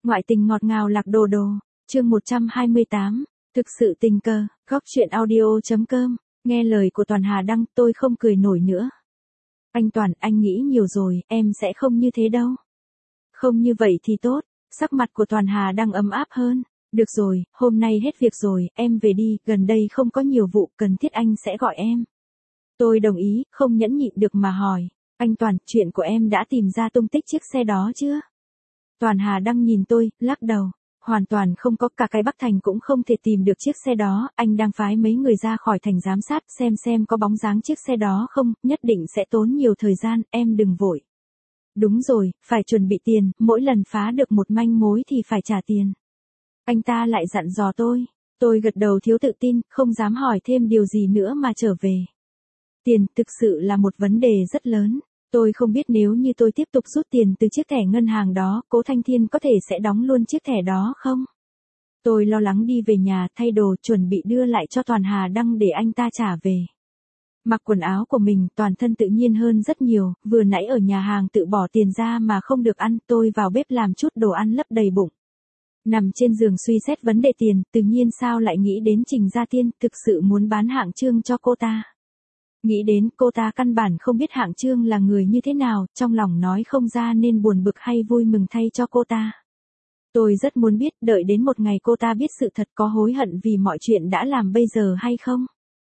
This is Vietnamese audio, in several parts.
Ngoại tình ngọt ngào lạc đồ đồ, chương 128, thực sự tình cờ, góc chuyện audio.com, nghe lời của Toàn Hà Đăng tôi không cười nổi nữa. Anh Toàn, anh nghĩ nhiều rồi, em sẽ không như thế đâu. Không như vậy thì tốt, sắc mặt của Toàn Hà Đăng ấm áp hơn. Được rồi, hôm nay hết việc rồi, em về đi, gần đây không có nhiều vụ, cần thiết anh sẽ gọi em. Tôi đồng ý, không nhẫn nhịn được mà hỏi, anh Toàn, chuyện của em đã tìm ra tung tích chiếc xe đó chưa? Toàn Hà Đăng nhìn tôi, lắc đầu, hoàn toàn không có, cả cái Bắc Thành cũng không thể tìm được chiếc xe đó, anh đang phái mấy người ra khỏi thành giám sát xem có bóng dáng chiếc xe đó không, nhất định sẽ tốn nhiều thời gian, em đừng vội. Đúng rồi, phải chuẩn bị tiền, mỗi lần phá được một manh mối thì phải trả tiền. Anh ta lại dặn dò tôi gật đầu thiếu tự tin, không dám hỏi thêm điều gì nữa mà trở về. Tiền thực sự là một vấn đề rất lớn. Tôi không biết nếu như tôi tiếp tục rút tiền từ chiếc thẻ ngân hàng đó, Cố Thanh Thiên có thể sẽ đóng luôn chiếc thẻ đó không? Tôi lo lắng đi về nhà, thay đồ, chuẩn bị đưa lại cho Toàn Hà Đăng để anh ta trả về. Mặc quần áo của mình, toàn thân tự nhiên hơn rất nhiều, vừa nãy ở nhà hàng tự bỏ tiền ra mà không được ăn, tôi vào bếp làm chút đồ ăn lấp đầy bụng. Nằm trên giường suy xét vấn đề tiền, tự nhiên sao lại nghĩ đến Trình Gia Tiên, thực sự muốn bán Hạng Trương cho cô ta. Nghĩ đến cô ta căn bản không biết Hạng Trương là người như thế nào, trong lòng nói không ra nên buồn bực hay vui mừng thay cho cô ta. Tôi rất muốn biết, đợi đến một ngày cô ta biết sự thật có hối hận vì mọi chuyện đã làm bây giờ hay không.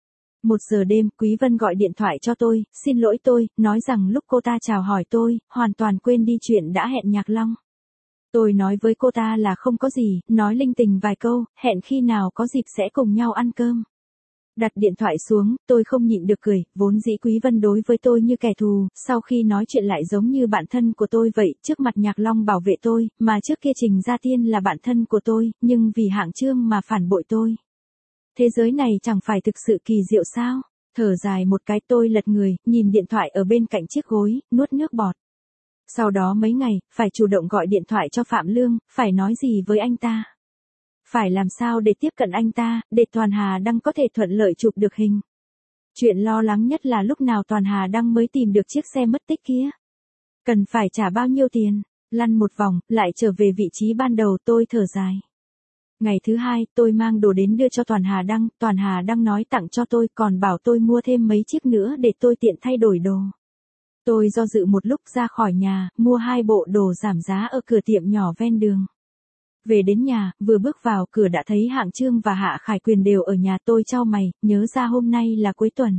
1 giờ đêm, Quý Vân gọi điện thoại cho tôi, xin lỗi tôi, nói rằng lúc cô ta chào hỏi tôi, hoàn toàn quên đi chuyện đã hẹn Nhạc Long. Tôi nói với cô ta là không có gì, nói linh tinh vài câu, hẹn khi nào có dịp sẽ cùng nhau ăn cơm. Đặt điện thoại xuống, tôi không nhịn được cười, vốn dĩ Quý Vân đối với tôi như kẻ thù, sau khi nói chuyện lại giống như bạn thân của tôi vậy, trước mặt Nhạc Long bảo vệ tôi, mà trước kia Trình Gia Tiên là bạn thân của tôi, nhưng vì Hạng Trương mà phản bội tôi. Thế giới này chẳng phải thực sự kỳ diệu sao? Thở dài một cái, tôi lật người, nhìn điện thoại ở bên cạnh chiếc gối, nuốt nước bọt. Sau đó mấy ngày, phải chủ động gọi điện thoại cho Phạm Lương, phải nói gì với anh ta. Phải làm sao để tiếp cận anh ta, để Toàn Hà Đăng có thể thuận lợi chụp được hình. Chuyện lo lắng nhất là lúc nào Toàn Hà Đăng mới tìm được chiếc xe mất tích kia. Cần phải trả bao nhiêu tiền, lăn một vòng, lại trở về vị trí ban đầu, tôi thở dài. Ngày thứ 2, tôi mang đồ đến đưa cho Toàn Hà Đăng nói tặng cho tôi, còn bảo tôi mua thêm mấy chiếc nữa để tôi tiện thay đổi đồ. Tôi do dự một lúc ra khỏi nhà, mua 2 bộ đồ giảm giá ở cửa tiệm nhỏ ven đường. Về đến nhà, vừa bước vào cửa đã thấy Hạng Trương và Hạ Khải Quyền đều ở nhà, tôi chau mày, nhớ ra hôm nay là cuối tuần.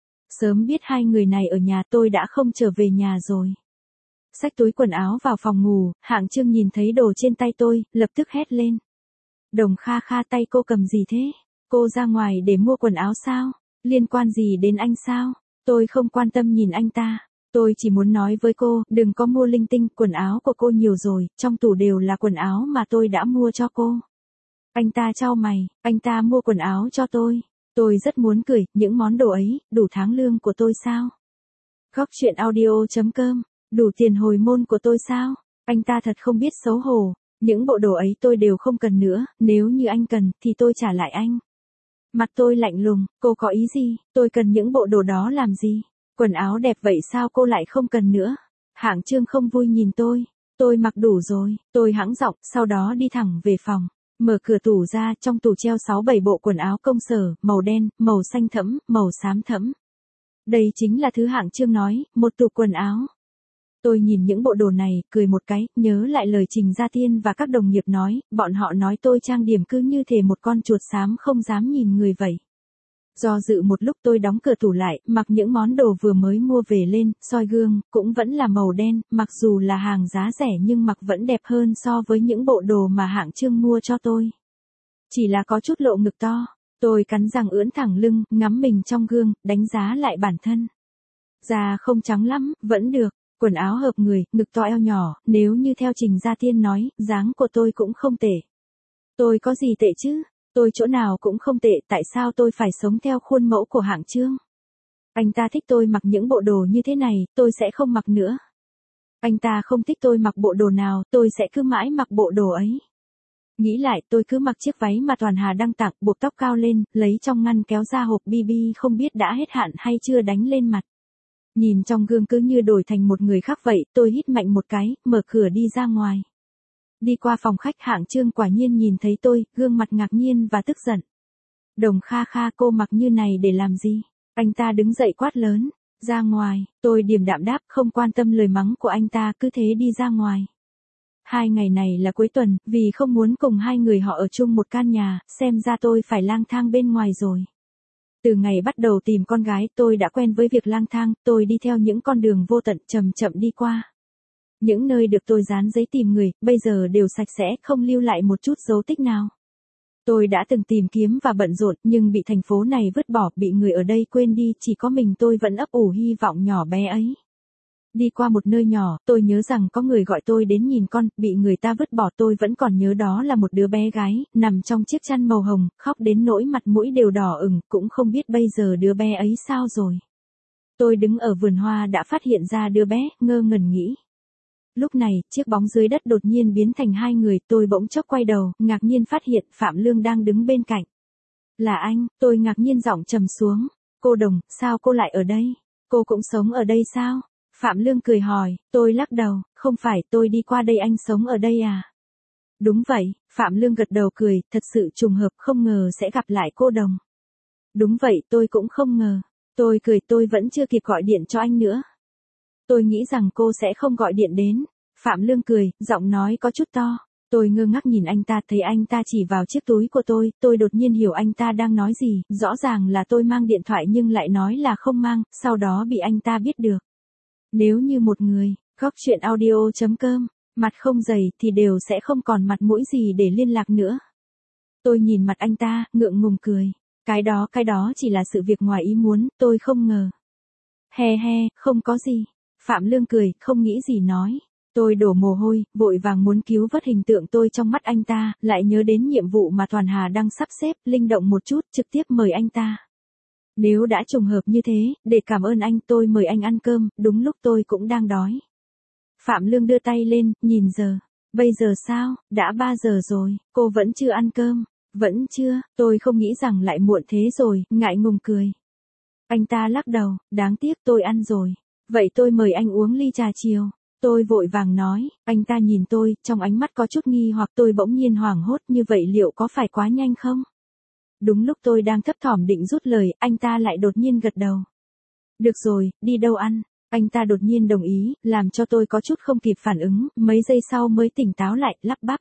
Sớm biết hai người này ở nhà tôi đã không trở về nhà rồi. Xách túi quần áo vào phòng ngủ, Hạng Trương nhìn thấy đồ trên tay tôi, lập tức hét lên. Đồng Kha Kha, tay cô cầm gì thế? Cô ra ngoài để mua quần áo sao? Liên quan gì đến anh sao? Tôi không quan tâm nhìn anh ta. Tôi chỉ muốn nói với cô, đừng có mua linh tinh, quần áo của cô nhiều rồi, trong tủ đều là quần áo mà tôi đã mua cho cô. Anh ta chau mày, anh ta mua quần áo cho tôi. Tôi rất muốn cười, những món đồ ấy, đủ tháng lương của tôi sao? Góc chuyện audio.com, đủ tiền hồi môn của tôi sao? Anh ta thật không biết xấu hổ, những bộ đồ ấy tôi đều không cần nữa, nếu như anh cần, thì tôi trả lại anh. Mặt tôi lạnh lùng, cô có ý gì, tôi cần những bộ đồ đó làm gì? Quần áo đẹp vậy sao cô lại không cần nữa? Hạng Trương không vui nhìn tôi mặc đủ rồi, tôi hắng giọng, sau đó đi thẳng về phòng, mở cửa tủ ra, trong tủ treo 6-7 bộ quần áo công sở, màu đen, màu xanh thẫm, màu xám thẫm. Đây chính là thứ Hạng Trương nói, một tủ quần áo. Tôi nhìn những bộ đồ này, cười một cái, nhớ lại lời Trình Gia Tiên và các đồng nghiệp nói, bọn họ nói tôi trang điểm cứ như thể một con chuột xám không dám nhìn người vậy. Do dự một lúc tôi đóng cửa tủ lại, mặc những món đồ vừa mới mua về lên, soi gương, cũng vẫn là màu đen, mặc dù là hàng giá rẻ nhưng mặc vẫn đẹp hơn so với những bộ đồ mà Hạng Trương mua cho tôi. Chỉ là có chút lộ ngực to, tôi cắn răng ưỡn thẳng lưng, ngắm mình trong gương, đánh giá lại bản thân. Da không trắng lắm, vẫn được, quần áo hợp người, ngực to eo nhỏ, nếu như theo Trình Gia Tiên nói, dáng của tôi cũng không tệ. Tôi có gì tệ chứ? Tôi chỗ nào cũng không tệ, tại sao tôi phải sống theo khuôn mẫu của Hạng Trương? Anh ta thích tôi mặc những bộ đồ như thế này, tôi sẽ không mặc nữa. Anh ta không thích tôi mặc bộ đồ nào, tôi sẽ cứ mãi mặc bộ đồ ấy. Nghĩ lại, tôi cứ mặc chiếc váy mà Toàn Hà Đăng tặng, buộc tóc cao lên, lấy trong ngăn kéo ra hộp BB không biết đã hết hạn hay chưa đánh lên mặt. Nhìn trong gương cứ như đổi thành một người khác vậy, tôi hít mạnh một cái, mở cửa đi ra ngoài. Đi qua phòng khách hạng Trương quả nhiên nhìn thấy tôi, gương mặt ngạc nhiên và tức giận. Đồng Kha Kha, cô mặc như này để làm gì? Anh ta đứng dậy quát lớn. Ra ngoài, tôi điềm đạm đáp, không quan tâm lời mắng của anh ta, cứ thế đi ra ngoài. 2 ngày này là cuối tuần, vì không muốn cùng hai người họ ở chung một căn nhà, xem ra tôi phải lang thang bên ngoài rồi. Từ ngày bắt đầu tìm con gái, tôi đã quen với việc lang thang, tôi đi theo những con đường vô tận chậm chậm đi qua. Những nơi được tôi dán giấy tìm người, bây giờ đều sạch sẽ, không lưu lại một chút dấu tích nào. Tôi đã từng tìm kiếm và bận rộn, nhưng bị thành phố này vứt bỏ, bị người ở đây quên đi, chỉ có mình tôi vẫn ấp ủ hy vọng nhỏ bé ấy. Đi qua một nơi nhỏ, tôi nhớ rằng có người gọi tôi đến nhìn con, bị người ta vứt bỏ, tôi vẫn còn nhớ đó là một đứa bé gái, nằm trong chiếc chăn màu hồng, khóc đến nỗi mặt mũi đều đỏ ửng, cũng không biết bây giờ đứa bé ấy sao rồi. Tôi đứng ở vườn hoa đã phát hiện ra đứa bé, ngơ ngẩn nghĩ. Lúc này, chiếc bóng dưới đất đột nhiên biến thành 2 người, tôi bỗng chốc quay đầu, ngạc nhiên phát hiện Phạm Lương đang đứng bên cạnh. Là anh, tôi ngạc nhiên giọng trầm xuống. Cô Đồng, sao cô lại ở đây? Cô cũng sống ở đây sao? Phạm Lương cười hỏi, tôi lắc đầu, không phải, tôi đi qua đây, anh sống ở đây à? Đúng vậy, Phạm Lương gật đầu cười, thật sự trùng hợp, không ngờ sẽ gặp lại cô Đồng. Đúng vậy, tôi cũng không ngờ. Tôi cười, tôi vẫn chưa kịp gọi điện cho anh nữa. Tôi nghĩ rằng cô sẽ không gọi điện đến. Phạm Lương cười, giọng nói có chút to. Tôi ngơ ngác nhìn anh ta, thấy anh ta chỉ vào chiếc túi của tôi đột nhiên hiểu anh ta đang nói gì, rõ ràng là tôi mang điện thoại nhưng lại nói là không mang, sau đó bị anh ta biết được. Nếu như một người, góc chuyện audio.com, mặt không dày thì đều sẽ không còn mặt mũi gì để liên lạc nữa. Tôi nhìn mặt anh ta, ngượng ngùng cười. Cái đó chỉ là sự việc ngoài ý muốn, tôi không ngờ. He he, không có gì. Phạm Lương cười, không nghĩ gì nói. Tôi đổ mồ hôi, vội vàng muốn cứu vớt hình tượng tôi trong mắt anh ta, lại nhớ đến nhiệm vụ mà Toàn Hà đang sắp xếp, linh động một chút, trực tiếp mời anh ta. Nếu đã trùng hợp như thế, để cảm ơn anh, tôi mời anh ăn cơm, đúng lúc tôi cũng đang đói. Phạm Lương đưa tay lên, nhìn giờ. Bây giờ sao, đã 3 giờ rồi, cô vẫn chưa ăn cơm. Vẫn chưa, tôi không nghĩ rằng lại muộn thế rồi, ngại ngùng cười. Anh ta lắc đầu, đáng tiếc tôi ăn rồi. Vậy tôi mời anh uống ly trà chiều. Tôi vội vàng nói, anh ta nhìn tôi, trong ánh mắt có chút nghi hoặc, tôi bỗng nhiên hoảng hốt, như vậy liệu có phải quá nhanh không? Đúng lúc tôi đang thấp thỏm định rút lời, anh ta lại đột nhiên gật đầu. Được rồi, đi đâu ăn? Anh ta đột nhiên đồng ý, làm cho tôi có chút không kịp phản ứng, mấy giây sau mới tỉnh táo lại, lắp bắp.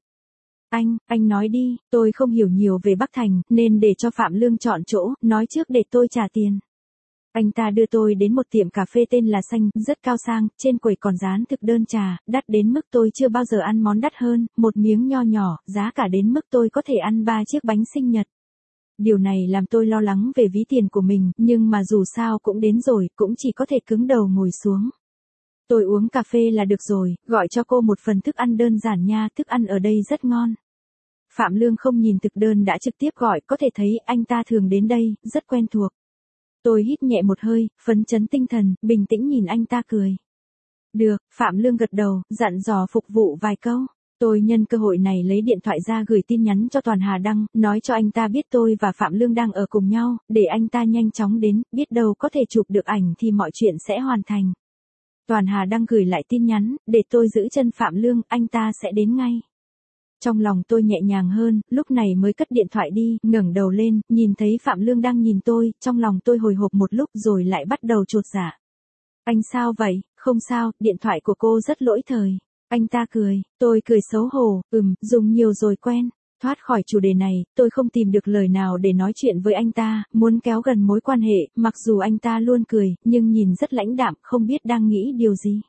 Anh nói đi, tôi không hiểu nhiều về Bắc Thành, nên để cho Phạm Lương chọn chỗ, nói trước để tôi trả tiền. Anh ta đưa tôi đến một tiệm cà phê tên là Xanh, rất cao sang, trên quầy còn dán thực đơn trà, đắt đến mức tôi chưa bao giờ ăn món đắt hơn, một miếng nho nhỏ, giá cả đến mức tôi có thể ăn 3 chiếc bánh sinh nhật. Điều này làm tôi lo lắng về ví tiền của mình, nhưng mà dù sao cũng đến rồi, cũng chỉ có thể cứng đầu ngồi xuống. Tôi uống cà phê là được rồi, gọi cho cô một phần thức ăn đơn giản nha, thức ăn ở đây rất ngon. Phạm Lương không nhìn thực đơn đã trực tiếp gọi, có thể thấy anh ta thường đến đây, rất quen thuộc. Tôi hít nhẹ một hơi, phấn chấn tinh thần, bình tĩnh nhìn anh ta cười. Được, Phạm Lương gật đầu, dặn dò phục vụ vài câu. Tôi nhân cơ hội này lấy điện thoại ra gửi tin nhắn cho Toàn Hà Đăng, nói cho anh ta biết tôi và Phạm Lương đang ở cùng nhau, để anh ta nhanh chóng đến, biết đâu có thể chụp được ảnh thì mọi chuyện sẽ hoàn thành. Toàn Hà Đăng gửi lại tin nhắn, để tôi giữ chân Phạm Lương, anh ta sẽ đến ngay. Trong lòng tôi nhẹ nhàng hơn, lúc này mới cất điện thoại đi, ngẩng đầu lên, nhìn thấy Phạm Lương đang nhìn tôi, trong lòng tôi hồi hộp một lúc rồi lại bắt đầu chột dạ. Anh sao vậy? Không sao, điện thoại của cô rất lỗi thời. Anh ta cười, tôi cười xấu hổ, dùng nhiều rồi quen. Thoát khỏi chủ đề này, tôi không tìm được lời nào để nói chuyện với anh ta, muốn kéo gần mối quan hệ, mặc dù anh ta luôn cười, nhưng nhìn rất lãnh đạm, không biết đang nghĩ điều gì.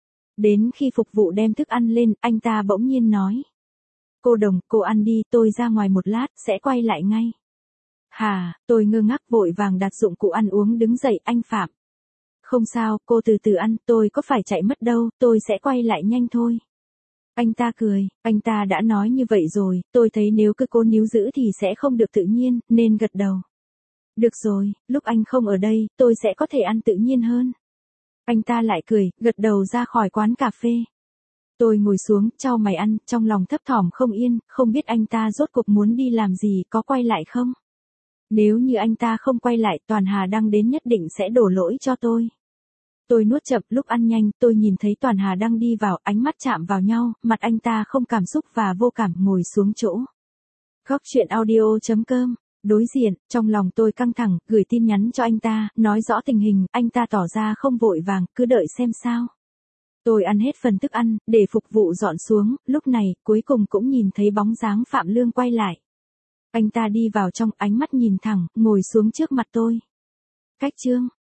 Đến khi phục vụ đem thức ăn lên, anh ta bỗng nhiên nói. Cô Đồng, cô ăn đi, tôi ra ngoài một lát, sẽ quay lại ngay. Hà, tôi ngơ ngác vội vàng đặt dụng cụ ăn uống đứng dậy, anh Phạm. Không sao, cô từ từ ăn, tôi có phải chạy mất đâu, tôi sẽ quay lại nhanh thôi. Anh ta cười, anh ta đã nói như vậy rồi, tôi thấy nếu cứ cố níu giữ thì sẽ không được tự nhiên, nên gật đầu. Được rồi, lúc anh không ở đây, tôi sẽ có thể ăn tự nhiên hơn. Anh ta lại cười, gật đầu ra khỏi quán cà phê. Tôi ngồi xuống, chau mày ăn, trong lòng thấp thỏm không yên, không biết anh ta rốt cuộc muốn đi làm gì, có quay lại không? Nếu như anh ta không quay lại, Toàn Hà Đăng đến nhất định sẽ đổ lỗi cho tôi. Tôi nuốt chậm, lúc ăn nhanh, tôi nhìn thấy Toàn Hà đang đi vào, ánh mắt chạm vào nhau, mặt anh ta không cảm xúc và vô cảm ngồi xuống chỗ. Góc chuyện audio.com. Đối diện, trong lòng tôi căng thẳng, gửi tin nhắn cho anh ta, nói rõ tình hình, anh ta tỏ ra không vội vàng, cứ đợi xem sao. Tôi ăn hết phần thức ăn, để phục vụ dọn xuống, lúc này, cuối cùng cũng nhìn thấy bóng dáng Phạm Lương quay lại. Anh ta đi vào trong, ánh mắt nhìn thẳng, ngồi xuống trước mặt tôi. Cách chương.